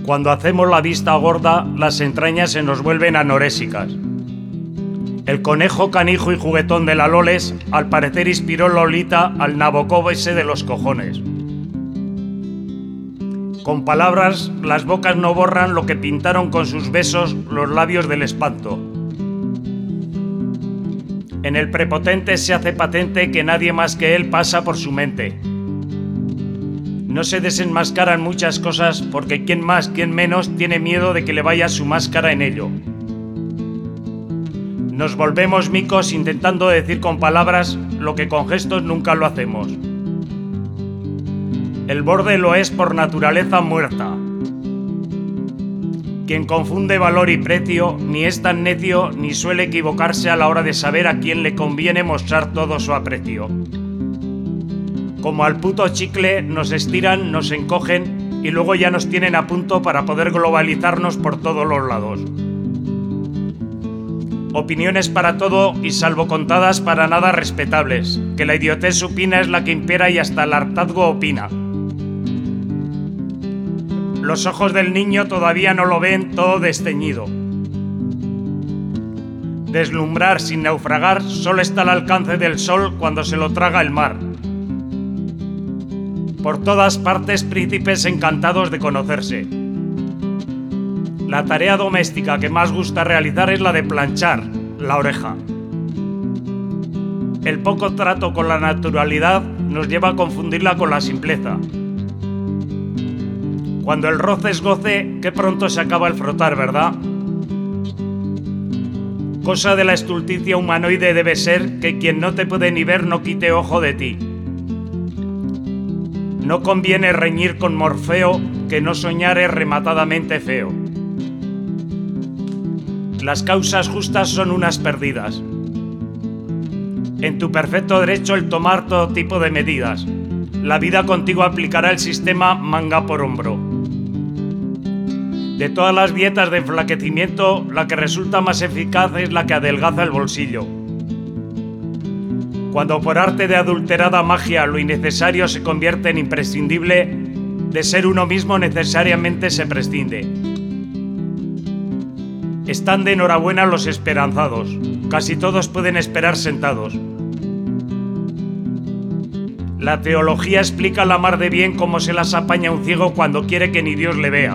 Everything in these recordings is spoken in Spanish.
Cuando hacemos la vista gorda, las entrañas se nos vuelven anorésicas. El conejo canijo y juguetón de la Loles, al parecer inspiró Lolita al Nabokov ese de los cojones. Con palabras, las bocas no borran lo que pintaron con sus besos los labios del espanto. En el prepotente se hace patente que nadie más que él pasa por su mente. No se desenmascaran muchas cosas porque quien más, quien menos, tiene miedo de que le vaya su máscara en ello. Nos volvemos micos intentando decir con palabras lo que con gestos nunca lo hacemos. El borde lo es por naturaleza muerta. Quien confunde valor y precio ni es tan necio ni suele equivocarse a la hora de saber a quién le conviene mostrar todo su aprecio. Como al puto chicle nos estiran, nos encogen y luego ya nos tienen a punto para poder globalizarnos por todos los lados. Opiniones para todo y salvo contadas para nada respetables, que la idiotez supina es la que impera y hasta el hartazgo opina. Los ojos del niño todavía no lo ven todo desteñido. Deslumbrar sin naufragar solo está al alcance del sol cuando se lo traga el mar. Por todas partes príncipes encantados de conocerse. La tarea doméstica que más gusta realizar es la de planchar la oreja. El poco trato con la naturalidad nos lleva a confundirla con la simpleza. Cuando el roce es goce, qué pronto se acaba el frotar, ¿verdad? Cosa de la estulticia humanoide debe ser que quien no te puede ni ver no quite ojo de ti. No conviene reñir con Morfeo, que no soñar es rematadamente feo. Las causas justas son unas perdidas. En tu perfecto derecho el tomar todo tipo de medidas. La vida contigo aplicará el sistema manga por hombro. De todas las dietas de enflaquecimiento, la que resulta más eficaz es la que adelgaza el bolsillo. Cuando por arte de adulterada magia lo innecesario se convierte en imprescindible, de ser uno mismo necesariamente se prescinde. Están de enhorabuena los esperanzados, casi todos pueden esperar sentados. La teología explica la mar de bien cómo se las apaña un ciego cuando quiere que ni Dios le vea.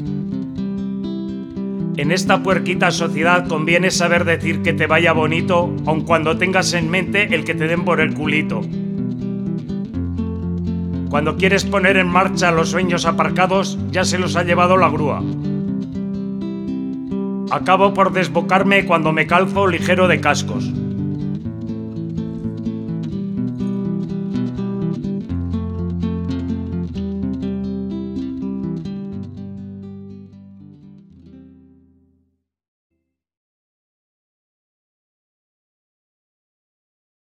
En esta puerquita sociedad conviene saber decir que te vaya bonito, aun cuando tengas en mente el que te den por el culito. Cuando quieres poner en marcha los sueños aparcados, ya se los ha llevado la grúa. Acabo por desbocarme cuando me calzo ligero de cascos.